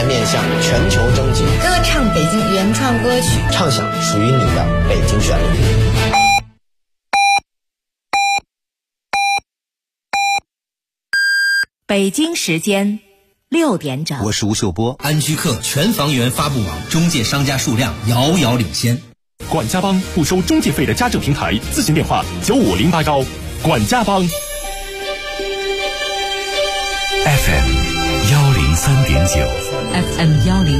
在面向全球征集， 歌唱北京原创歌曲， 唱响属于你的北京旋律。 北京时间6点整， 我是吴秀波。安居客全房源发布网，中介商家数量遥遥领先。 管家帮不收中介费的家政平台，咨询电话9508高。管家帮 FM 103.9 FM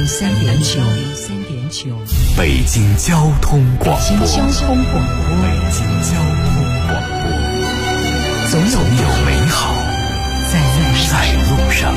103.9， 北京交通广播。 北京交通广播， 北京交通广播，总有美好在路上。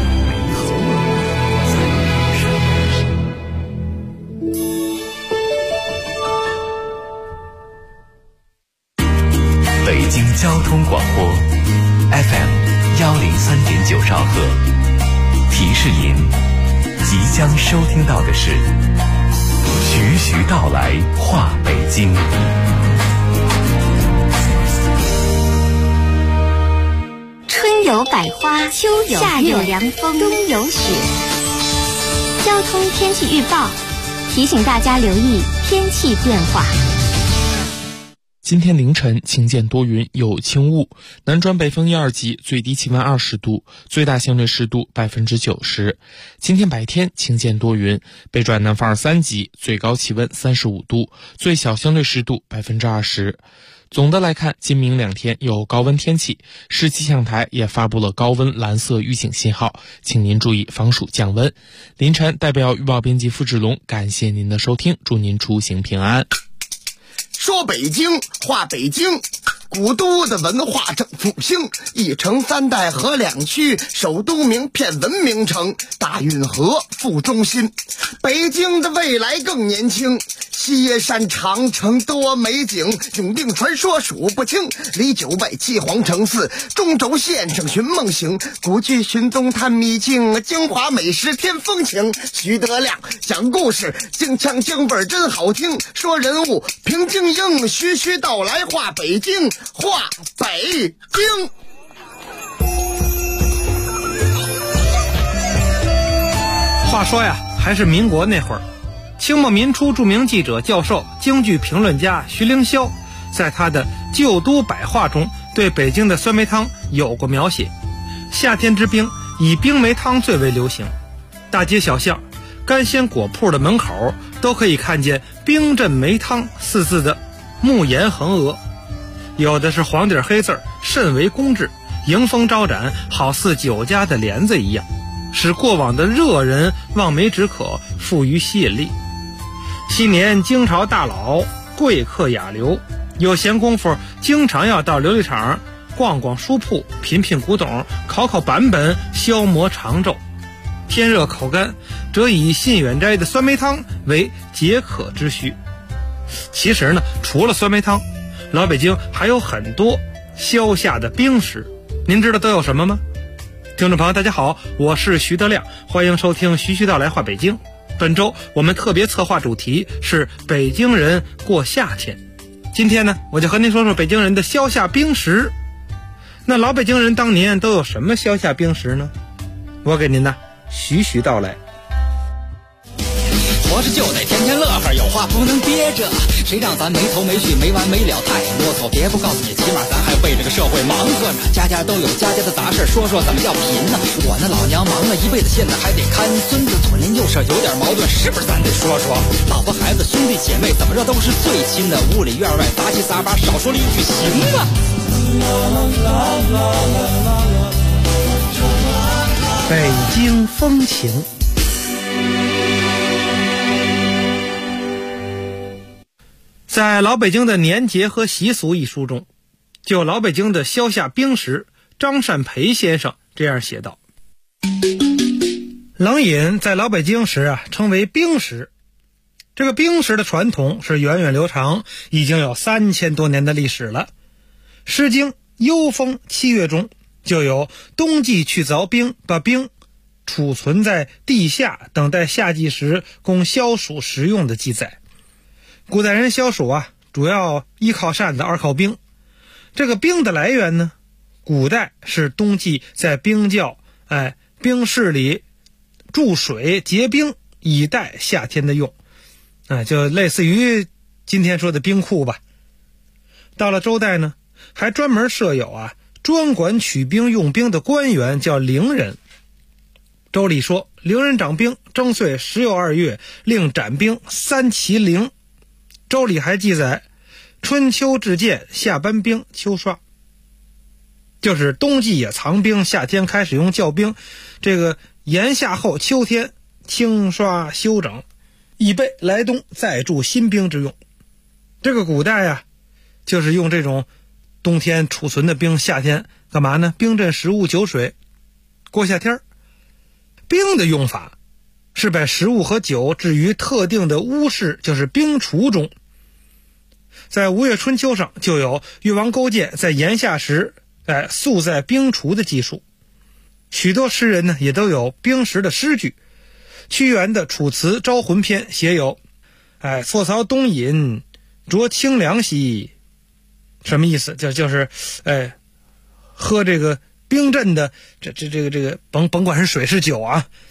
北京交通广播 FM 103.9兆赫，提示您即将收听到的是徐徐道来话北京。 春有百花，秋有夏有凉风，冬有雪。交通天气预报提醒大家留意天气变化。 今天凌晨晴间多云，有轻雾，南转北风1、2级，最低气温20度，最大相对湿度90%。今天白天晴间多云，北转南风2、3级，最高气温35度，最小相对湿度20%。总的来看，今明2天有高温天气，市气象台也发布了高温蓝色预警信号，请您注意防暑降温。凌晨代表预报编辑付志龙，感谢您的收听，祝您出行平安。 说北京话北京，古都的文化正复兴，一城3代合2区，首都名片文明城，大运河副中心。北京的未来更年轻，西山长城多美景，永定传说数不清，离9外7皇城4，中轴线上寻梦行，古剧寻踪探秘境，京华美食添风情。徐德亮讲故事，京腔京味真好听，说人物平静应，徐徐道来话北京，话北京。 话说呀，还是民国那会儿，清末民初著名记者、教授、京剧评论家徐凌霄，在他的《旧都百话》中对北京的酸梅汤有过描写。夏天之冰，以冰梅汤最为流行，大街小巷、干鲜果铺的门口都可以看见“冰镇梅汤”4字的木檐横额，有的是黄底黑字，甚为工致，迎风招展，好似酒家的帘子一样，使过往的热人望梅止渴，富于吸引力。昔年京朝大佬贵客雅流，有闲工夫经常要到琉璃厂逛逛书铺，品品古董，考考版本，消磨长昼。天热口干，则以信远斋的酸梅汤为解渴之需。其实呢，除了酸梅汤，老北京还有很多消夏的冰食，您知道都有什么吗？听众朋友大家好，我是徐德亮，欢迎收听徐徐道来话北京。本周我们特别策划主题是北京人过夏天，今天呢，我就和您说说北京人的消夏冰食。那老北京人当年都有什么消夏冰食呢？我给您呢徐徐道来。 活着就得天天乐呵，有话不能憋着，谁让咱没头没绪没完没了太啰嗦，别不告诉你，起码咱还为这个社会忙活着，家家都有家家的杂事，说说怎么叫贫呢？我那老娘忙了一辈子，现在还得看孙子，左邻右舍有点矛盾，是不是咱得说说？老婆孩子兄弟姐妹怎么着都是最亲的，屋里院外杂七杂八，少说了一句行吗？ 北京风情。在《老北京的年节和习俗》一书中，就老北京的消夏冰食，张善培先生这样写道：冷饮在老北京时称为冰食。这个冰食的传统是源远流长，已经有3000多年的历史了。《诗经·幽风·7月》中就有冬季去凿冰，把冰储存在地下，等待夏季时供消暑食用的记载。古代人消暑主要依靠扇子，二靠冰。这个冰的来源呢，古代是冬季在冰窖、冰室里注水结冰，以待夏天的用。就类似于今天说的冰库吧。到了周代呢，还专门设有专管取兵用兵的官员，叫陵人。周礼说，陵人掌兵，征岁10又2月，令斩兵3其陵。周礼还记载，春秋制剑，夏班兵，秋刷。就是冬季也藏兵，夏天开始用教兵，这个炎夏后秋天清刷修整，以备来冬再铸新兵之用。这个古代就是用这种冬天储存的兵，夏天干嘛呢？冰镇食物，酒水，过夏天。冰的用法是把食物和酒置于特定的屋室，就是冰橱中。在吴越春秋上就有越王勾践在炎夏时宿在冰橱的记述。许多诗人呢也都有冰食的诗句。屈原的《楚辞·招魂篇》写有错槽冬饮，酌清凉兮。什么意思？就是喝这个冰镇的这个甭管是水是酒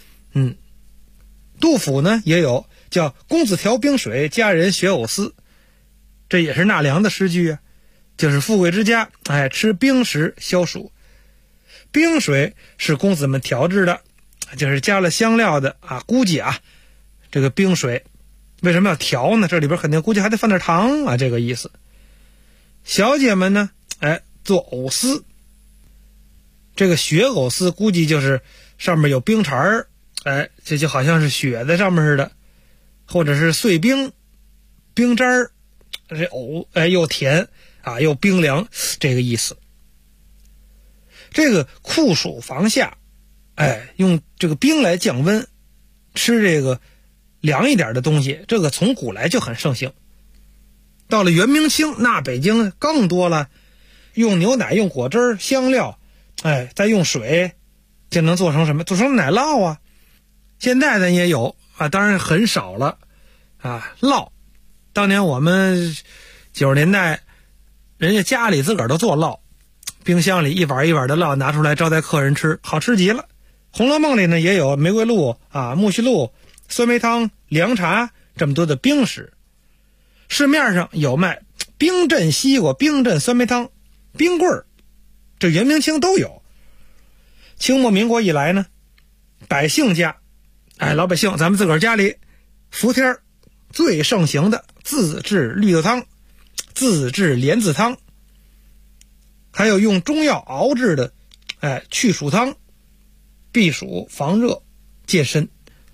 杜甫呢也有叫公子调冰水，佳人学藕丝，这也是纳凉的诗句就是富贵之家吃冰食消暑。冰水是公子们调制的，就是加了香料的估计这个冰水为什么要调呢？这里边肯定估计还得放点糖这个意思。小姐们呢做藕丝，这个雪藕丝估计就是上面有冰碴儿，这就好像是雪在上面似的，或者是碎冰冰渣儿，这藕又甜又冰凉，这个意思。这个酷暑防夏用这个冰来降温，吃这个凉一点的东西，这个从古来就很盛行。到了元明清，那北京更多了，用牛奶，用果汁香料再用水就能做成什么？做成奶酪现在咱也有当然很少了酪。当年我们90年代人家家里自个儿都做酪，冰箱里一碗一碗的酪拿出来招待客人吃，好吃极了。红楼梦里呢也有玫瑰露木须露、酸梅汤、凉茶这么多的冰食。市面上有卖冰镇西瓜、冰镇酸梅汤、冰棍儿，这元明清都有。清末民国以来呢，百姓家老百姓咱们自个儿家里伏天最盛行的自制绿豆汤、自制莲子汤，还有用中药熬制的去暑汤，避暑防热健身。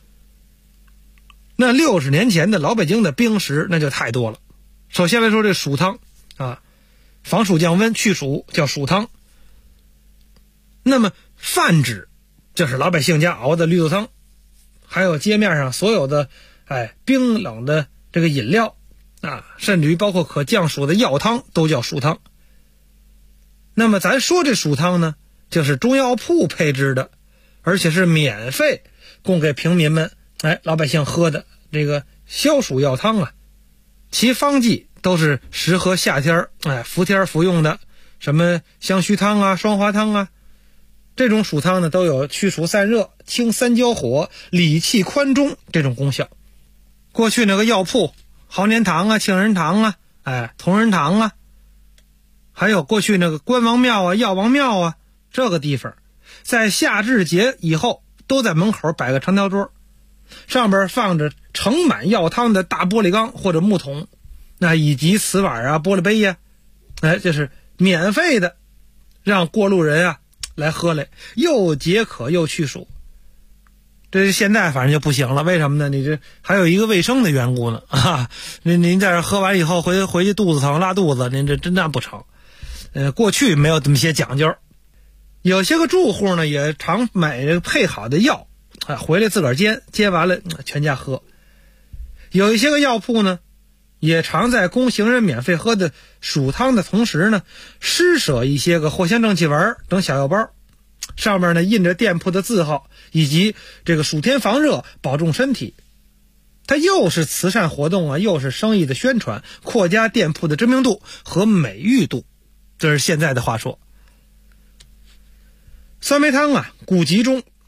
那60年前的老北京的冰食那就太多了。首先来说这暑汤防暑降温去暑叫暑汤。那么饭汁就是老百姓家熬的绿豆汤，还有街面上所有的冰冷的这个饮料甚至于包括可降暑的药汤都叫暑汤。那么咱说这暑汤呢，就是中药铺配制的，而且是免费供给平民们老百姓喝的这个消暑药汤其方剂都是适合夏天伏天服用的，什么香须汤双花汤这种暑汤呢都有去暑散热、清三焦火、理气宽中这种功效。过去那个药铺，豪年堂庆仁堂同仁堂还有过去那个关王庙药王庙这个地方在夏至节以后都在门口摆个长条桌，上边放着盛满药汤的大玻璃缸或者木桶，以及瓷碗玻璃杯这是免费的，让过路人来喝来，又解渴又去暑。这现在反正就不行了，为什么呢？你这还有一个卫生的缘故呢您在这喝完以后回去肚子疼拉肚子，您这真那不成。过去没有这么些讲究。有些个住户呢也常买这个配好的药回来自个儿煎完了全家喝。有一些个药铺呢也常在供行人免费喝的暑汤的同时呢，施舍一些个藿香正气丸等小药包，上面呢印着店铺的字号，以及这个暑天防热保重身体。它又是慈善活动又是生意的宣传，扩加店铺的知名度和美誉度，这是现在的话说。酸梅汤古籍中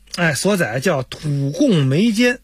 所载叫土贡梅煎。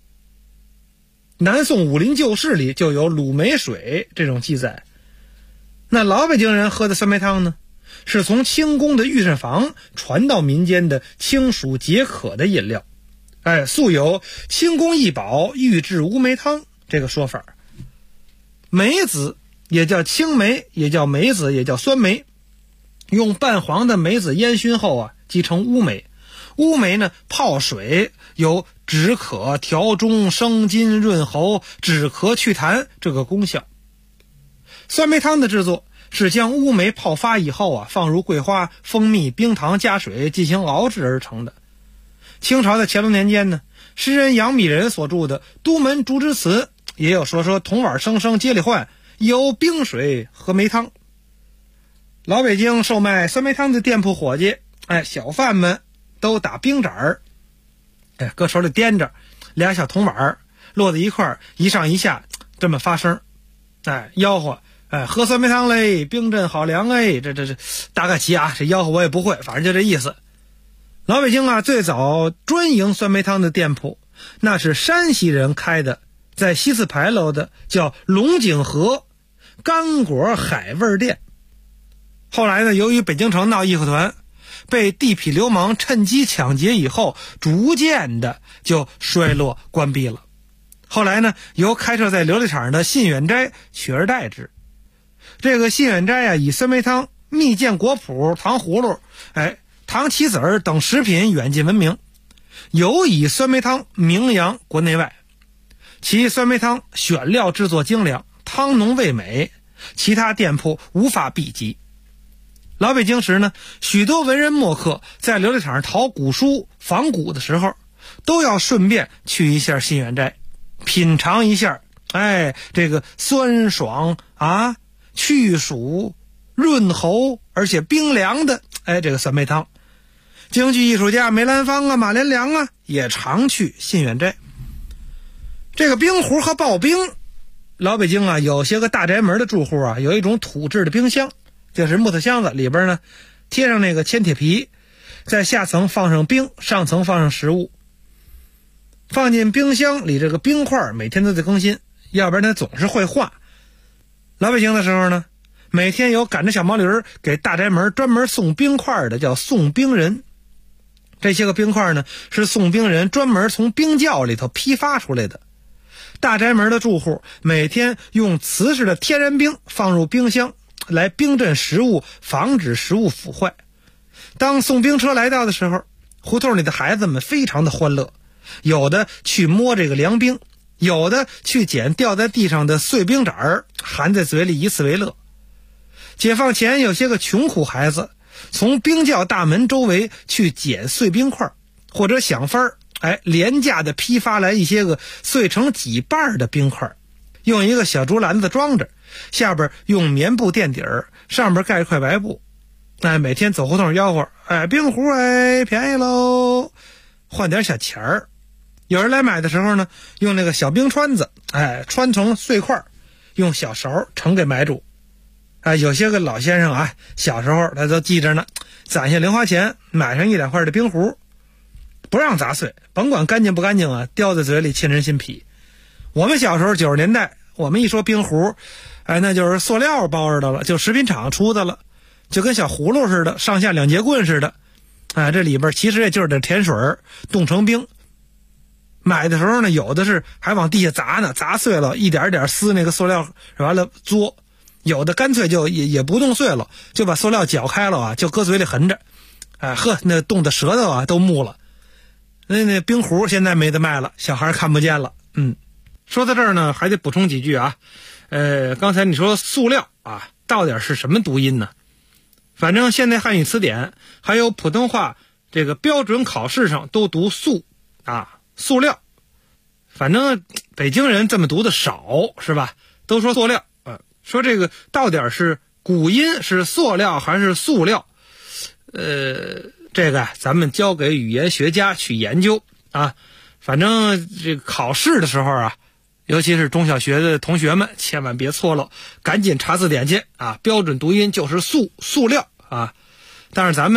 南宋武林旧事里就有卤梅水这种记载。那老北京人喝的酸梅汤呢，是从清宫的御膳房传到民间的清暑解渴的饮料。素有清宫一宝御制乌梅汤这个说法。梅子也叫青梅，也叫梅子，也叫酸梅，用半黄的梅子烟熏后即成乌梅。乌梅呢，泡水有止渴调中、生津润喉、止咳祛痰这个功效。酸梅汤的制作是将乌梅泡发以后放入桂花、蜂蜜、冰糖加水进行熬制而成的。清朝的乾隆年间呢，诗人杨米人所著的《都门竹枝词》也有说铜碗生生接里换，有冰水和梅汤。老北京售卖酸梅汤的店铺伙计，小贩们都打冰盏儿，搁手里掂着俩小铜碗，摞在一块儿，一上一下这么发声，吆喝，喝酸梅汤嘞，冰镇好凉这大概齐这吆喝我也不会，反正就这意思。老北京最早专营酸梅汤的店铺，那是山西人开的，在西四牌楼的，叫龙井河干果海味店。后来呢，由于北京城闹义和团，被地痞流氓趁机抢劫以后，逐渐的就衰落关闭了。后来呢，由开设在琉璃厂的信远斋取而代之。这个信远斋以酸梅汤、蜜饯果脯、糖葫芦、糖棋子儿等食品远近闻名，尤以酸梅汤名扬国内外。其酸梅汤选料制作精良，汤浓味美，其他店铺无法比及。老北京时呢，许多文人墨客在琉璃厂淘古书仿古的时候，都要顺便去一下信远斋，品尝一下这个酸爽去暑润喉而且冰凉的这个酸梅汤。京剧艺术家梅兰芳马连良也常去信远斋。这个冰壶和刨冰，老北京有些个大宅门的住户有一种土制的冰箱，就是木头箱子，里边呢贴上那个铅铁皮，在下层放上冰，上层放上食物，放进冰箱里，这个冰块每天都得更新，要不然它总是会化。老北京的时候呢，每天有赶着小毛驴给大宅门专门送冰块的，叫送冰人。这些个冰块呢，是送冰人专门从冰窖里头批发出来的。大宅门的住户每天用瓷实的天然冰放入冰箱来冰镇食物，防止食物腐坏。当送冰车来到的时候，胡同里的孩子们非常的欢乐，有的去摸这个凉冰，有的去捡掉在地上的碎冰盏儿，含在嘴里以此为乐。解放前有些个穷苦孩子从冰窖大门周围去捡碎冰块，或者想法廉价的批发来一些个碎成几瓣的冰块，用一个小竹篮子装着，下边用棉布垫底儿，上边盖一块白布。每天走胡同吆喝，冰壶便宜喽，换点小钱儿。有人来买的时候呢，用那个小冰川子，穿成碎块，用小勺盛给买主。有些个老先生小时候他都记着呢，攒下零花钱买上1-2块的冰壶，不让砸碎，甭管干净不干净叼在嘴里沁人心脾。我们小时候90年代，我们一说冰壶，那就是塑料包着的了，就食品厂出的了，就跟小葫芦似的，上下2节棍似的。这里边其实也就是点甜水冻成冰。买的时候呢，有的是还往地下砸呢，砸碎了一点点撕那个塑料，完了嘬。有的干脆就也不冻碎了，就把塑料搅开了就搁嘴里含着，那冻的舌头都木了。那冰壶现在没得卖了，小孩看不见了。说到这儿呢，还得补充几句刚才你说塑料到底是什么读音呢？反正现代汉语词典还有普通话这个标准考试上都读塑塑料。反正北京人这么读的少，是吧？都说塑料。说这个到底是古音是塑料还是塑料，这个咱们交给语言学家去研究反正这个考试的时候尤其是中小学的同学们千万别错了，赶紧查字典去标准读音就是塑料但是咱们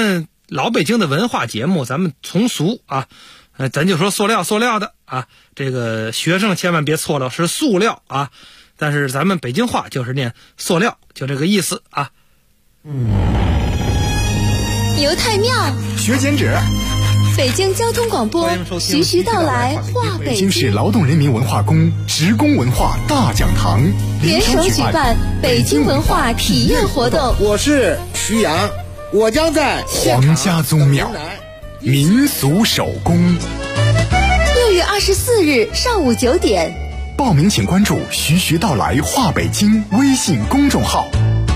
老北京的文化节目，咱们从俗啊，咱就说塑料的啊，这个学生千万别错了，是塑料啊。但是咱们北京话就是念塑料，就这个意思啊。 游太庙学剪纸， 北京交通广播徐徐到来话北京市劳动人民文化宫职工文化大讲堂联手举办北京文化体验活动。 我是徐阳，我将在皇家宗庙民俗手工 6月24日上午9点， 报名请关注徐徐到来话北京微信公众号。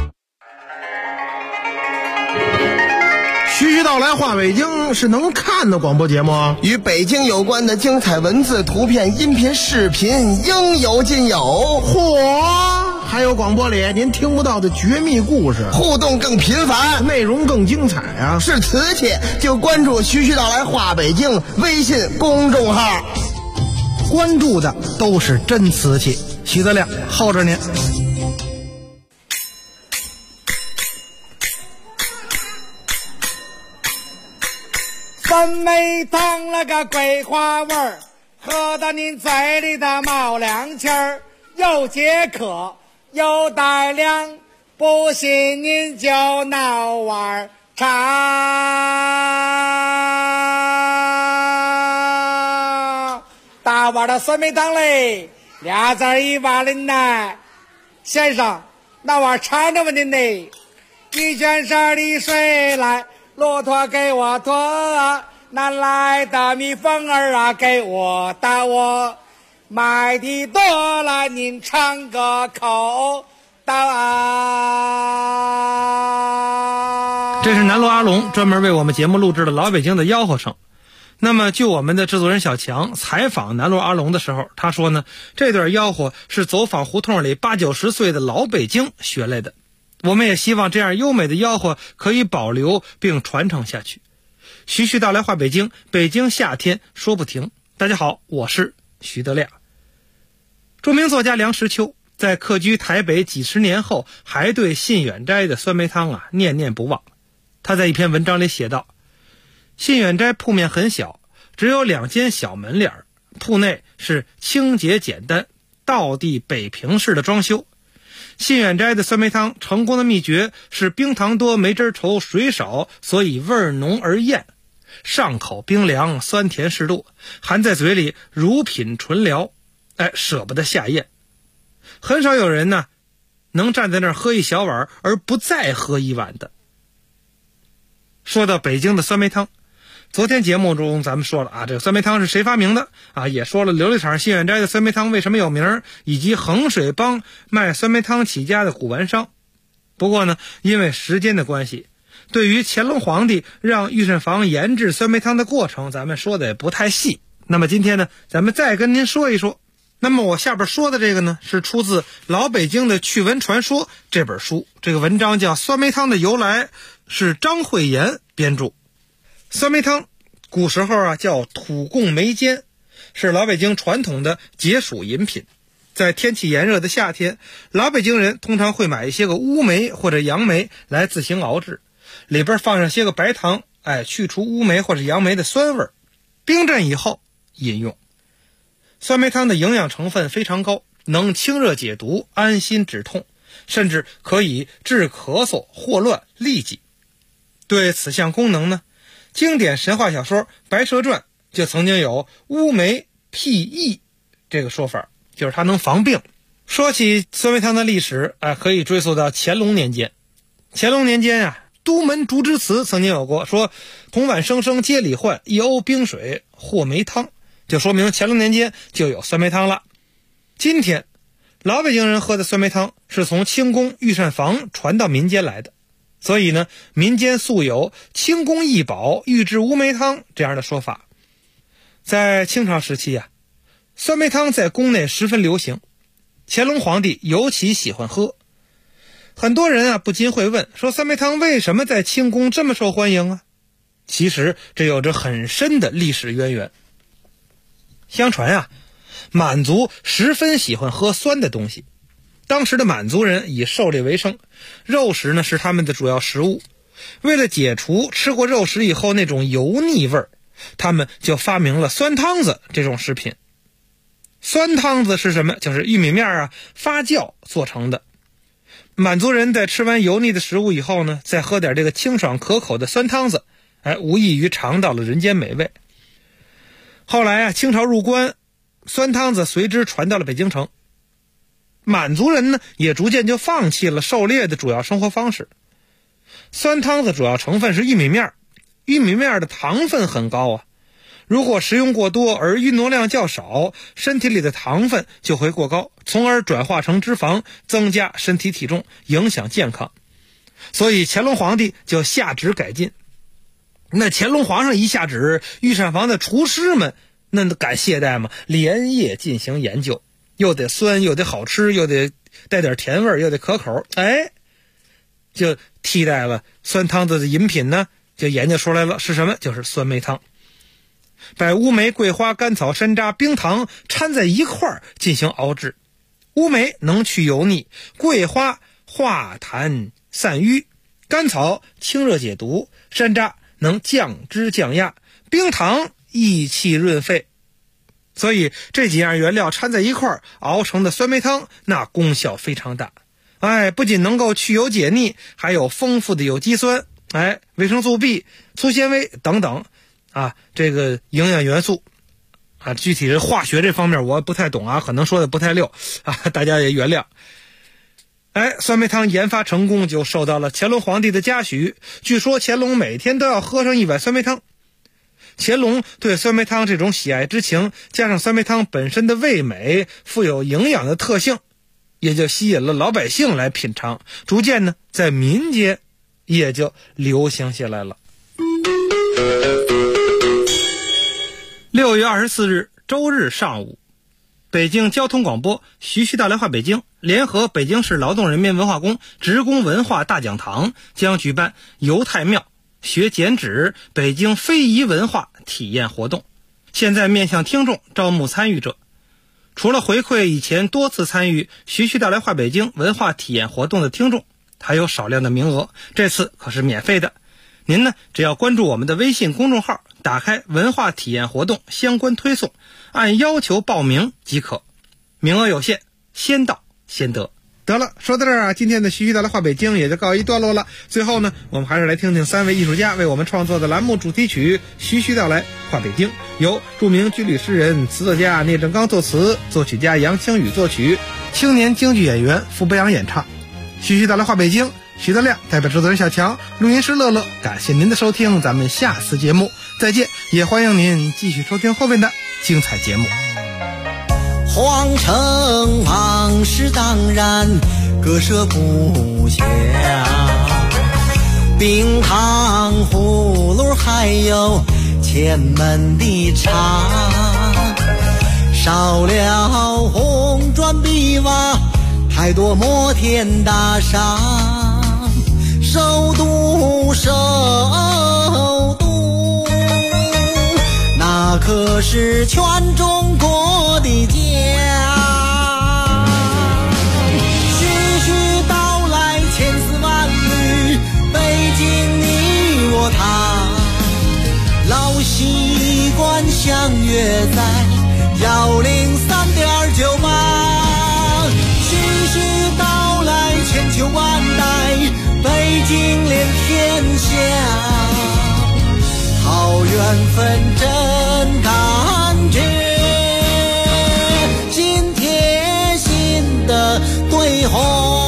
徐徐到来话北京是能看的广播节目， 与北京有关的精彩文字、图片、音频、视频应有尽有。 嚯，还有广播里您听不到的绝密故事， 互动更频繁， 内容更精彩啊！ 是瓷器就关注徐徐到来话北京微信公众号， 关注的都是真瓷器。徐德亮候着您。 酸梅汤那个桂花味儿，喝到您嘴里的冒凉气儿，又解渴又带凉，不信您就闹碗茶。大碗的酸梅汤嘞，2字1碗的呢，先生那碗茶呢吗您嘞？一卷色的水来，骆驼给我驮，南来的蜜蜂儿啊给我打我，买的多了您尝个口啊。 这是南锣阿龙专门为我们节目录制的老北京的吆喝声。那么就我们的制作人小强采访南锣阿龙的时候，他说呢，这段吆喝是走访胡同里80、90岁的老北京学来的。我们也希望这样优美的吆喝可以保留并传承下去。徐徐到来话北京，北京夏天说不停。大家好，我是徐德亮。著名作家梁实秋在客居台北几十年后，还对信远斋的酸梅汤念念不忘。他在一篇文章里写道，信远斋铺面很小，只有2间小门脸，铺内是清洁简单道地北平式的装修。信远斋的酸梅汤成功的秘诀是冰糖多梅汁稠水少，所以味儿浓而艳，上口冰凉，酸甜适度，含在嘴里如品醇疗，舍不得下咽。很少有人呢能站在那儿喝一小碗而不再喝一碗的。说到北京的酸梅汤，昨天节目中咱们说了这个酸梅汤是谁发明的也说了琉璃厂信远斋的酸梅汤为什么有名，以及衡水帮卖酸梅汤起家的古玩商。不过呢，因为时间的关系，对于乾隆皇帝让御膳房研制酸梅汤的过程，咱们说的也不太细。那么今天呢，咱们再跟您说一说。那么我下边说的这个呢，是出自《老北京的趣闻传说》这本书，这个文章叫《酸梅汤的由来》，是张惠妍编著。酸梅汤古时候叫土贡梅煎，是老北京传统的解暑饮品。在天气炎热的夏天，老北京人通常会买一些个乌梅或者杨梅来自行熬制，里边放上些个白糖，去除乌梅或者杨梅的酸味，冰镇以后饮用。酸梅汤的营养成分非常高，能清热解毒、安心止痛，甚至可以治咳嗽、霍乱、痢疾。对此项功能呢，经典神话小说《白蛇传》就曾经有乌梅辟疫这个说法，就是它能防病。说起酸梅汤的历史可以追溯到乾隆年间。乾隆年间都门竹枝词曾经有过说，同晚生生皆罹患，一瓯冰水或梅汤，就说明乾隆年间就有酸梅汤了。今天老北京人喝的酸梅汤是从清宫御膳房传到民间来的，所以呢，民间素有清宫一宝御制乌梅汤这样的说法。在清朝时期酸梅汤在宫内十分流行，乾隆皇帝尤其喜欢喝。很多人不禁会问，说酸梅汤为什么在清宫这么受欢迎啊？其实这有着很深的历史渊源。相传满族十分喜欢喝酸的东西，当时的满族人以狩猎为生，肉食呢是他们的主要食物， 为了解除吃过肉食以后那种油腻味儿，他们就发明了酸汤子这种食品。酸汤子是什么？就是玉米面发酵做成的。满族人在吃完油腻的食物以后呢，再喝点这个清爽可口的酸汤子，无异于尝到了人间美味。后来清朝入关，酸汤子随之传到了北京城。满族人呢，也逐渐就放弃了狩猎的主要生活方式。酸汤子主要成分是玉米面，玉米面的糖分很高啊。如果食用过多而运动量较少，身体里的糖分就会过高，从而转化成脂肪，增加身体体重，影响健康。所以乾隆皇帝就下旨改进。那乾隆皇上一下旨，御膳房的厨师们那敢懈怠吗？连夜进行研究，又得酸，又得好吃，又得带点甜味，又得可口，就替代了酸汤子的饮品呢，就研究出来了是什么？就是酸梅汤。把乌梅、桂花、甘草、山楂、冰糖掺在一块儿进行熬制。乌梅能去油腻，桂花化痰散瘀，甘草清热解毒，山楂能降脂降压，冰糖益气润肺。所以这几样原料掺在一块儿熬成的酸梅汤，那功效非常大。不仅能够去油解腻，还有丰富的有机酸，维生素 B、粗纤维等等这个营养元素具体是化学这方面我不太懂可能说的不太溜大家也原谅。酸梅汤研发成功，就受到了乾隆皇帝的嘉许。据说乾隆每天都要喝上一碗酸梅汤。乾隆对酸梅汤这种喜爱之情，加上酸梅汤本身的味美、富有营养的特性，也就吸引了老百姓来品尝，逐渐呢，在民间也就流行下来了。6月24日周日上午，北京交通广播徐徐道来话北京联合北京市劳动人民文化宫职工文化大讲堂将举办犹太庙学剪纸北京非遗文化体验活动，现在面向听众招募参与者。除了回馈以前多次参与徐徐道来话北京文化体验活动的听众，还有少量的名额，这次可是免费的。您呢，只要关注我们的微信公众号，打开文化体验活动相关推送，按要求报名即可，名额有限，先到先得。得了，说到这儿今天的徐徐道来话北京也就告一段落了。最后呢，我们还是来听听3位艺术家为我们创作的栏目主题曲《徐徐道来话北京》，由著名军旅诗人、词作家聂振刚作词，作曲家杨清宇作曲，青年京剧演员傅北阳演唱。徐徐道来话北京，徐德亮代表制作人小强，录音师乐乐，感谢您的收听，咱们下次节目再见，也欢迎您继续收听后面的精彩节目。 皇城往事当然割舍不下，冰糖葫芦还有前门的茶，少了红砖碧瓦，还多摩天大厦，首都那可是全中国的家。徐徐道来千丝万缕，北京你我他，老习惯相约在103.98。徐徐道来千秋万代，北京连天下。好缘分真感觉，心贴心的对话。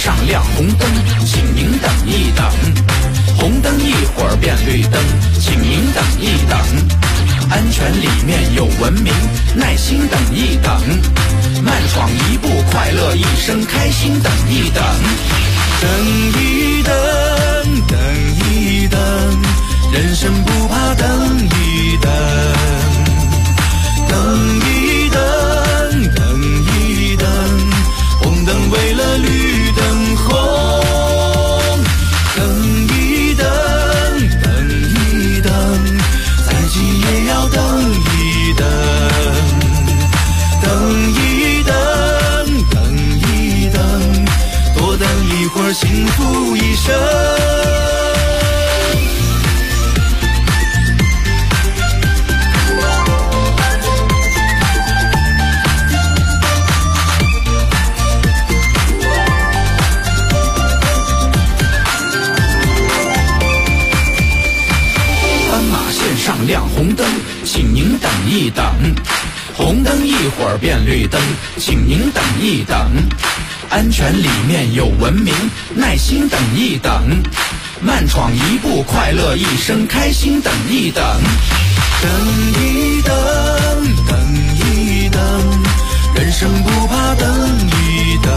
上亮红灯，请您等一等。红灯一会儿变绿灯，请您等一等。安全里面有文明，耐心等一等。慢闯一步，快乐一生，开心等一等。等一等，等一等，人生不怕等一等。等一等，等一等，红灯为了绿灯红。等一等，等一等，再急也要等一等。等一等，等一等，多等一会儿，幸福一生。上亮红灯，请您等一等。红灯一会儿变绿灯，请您等一等。安全里面有文明，耐心等一等。慢闯一步，快乐一生，开心等一等。等一等，等一等，人生不怕等一等。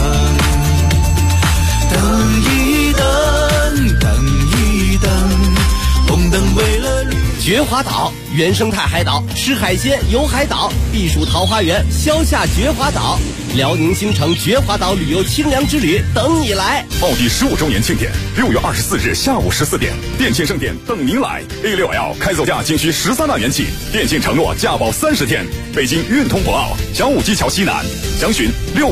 等一等，等一等，红灯为了绿。 绝华岛原生态海岛，吃海鲜游海岛，避暑桃花源，消夏绝华岛。辽宁新城绝华岛旅游清凉之旅等你来。 奥迪15周年庆典，6月24日下午14点，电信盛典等您来。A6L 开走价仅需13万元起，电信承诺价保30天。北京运通博奥小武基桥西南，详询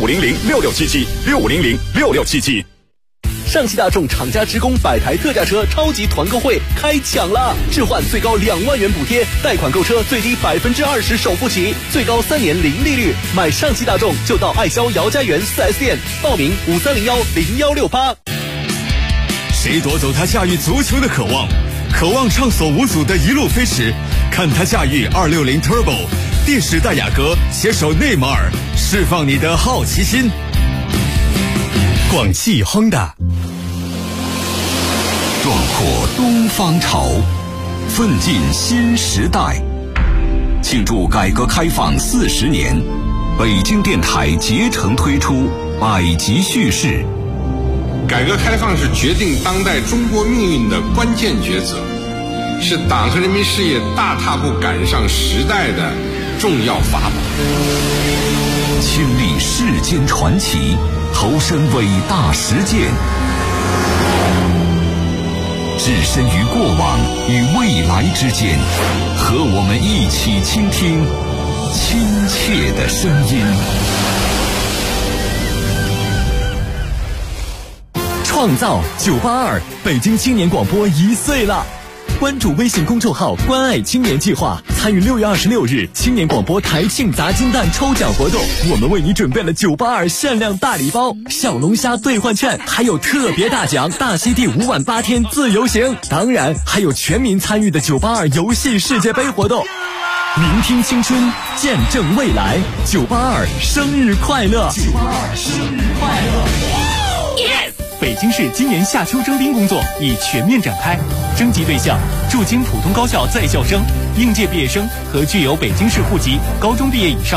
65006677，65006677。 上汽大众厂家职工100台特价车超级团购会开抢了，置换最高2万元补贴，贷款购车最低20%首付起，最高3年零利率。买上汽大众就到爱肖姚家园 4S 店，报名53010168。 谁夺走他驾驭足球的渴望？渴望畅所无阻的一路飞驰，看他驾驭260 Turbo， 第10代雅阁携手内马尔，释放你的好奇心。广汽Honda。 壮阔东方潮，奋进新时代。庆祝改革开放40年，北京电台竭诚推出百集叙事。 改革开放是决定当代中国命运的关键抉择，是党和人民事业大踏步赶上时代的重要法宝。 亲历世间传奇，投身伟大实践，置身于过往与未来之间，和我们一起倾听亲切的声音。 创造982，北京青年广播1岁了。关注微信公众号“关爱青年计划”，参与6月26日青年广播台庆砸金蛋抽奖活动。我们为你准备了982限量大礼包、小龙虾兑换券，还有特别大奖大溪地5晚8天自由行。当然，还有全民参与的982游戏世界杯活动。聆听青春，见证未来，982生日快乐！982生日快乐！ Yes！ 北京市今年夏秋征兵工作已全面展开，征集对象：驻京普通高校在校生、应届毕业生和具有北京市户籍、高中毕业以上。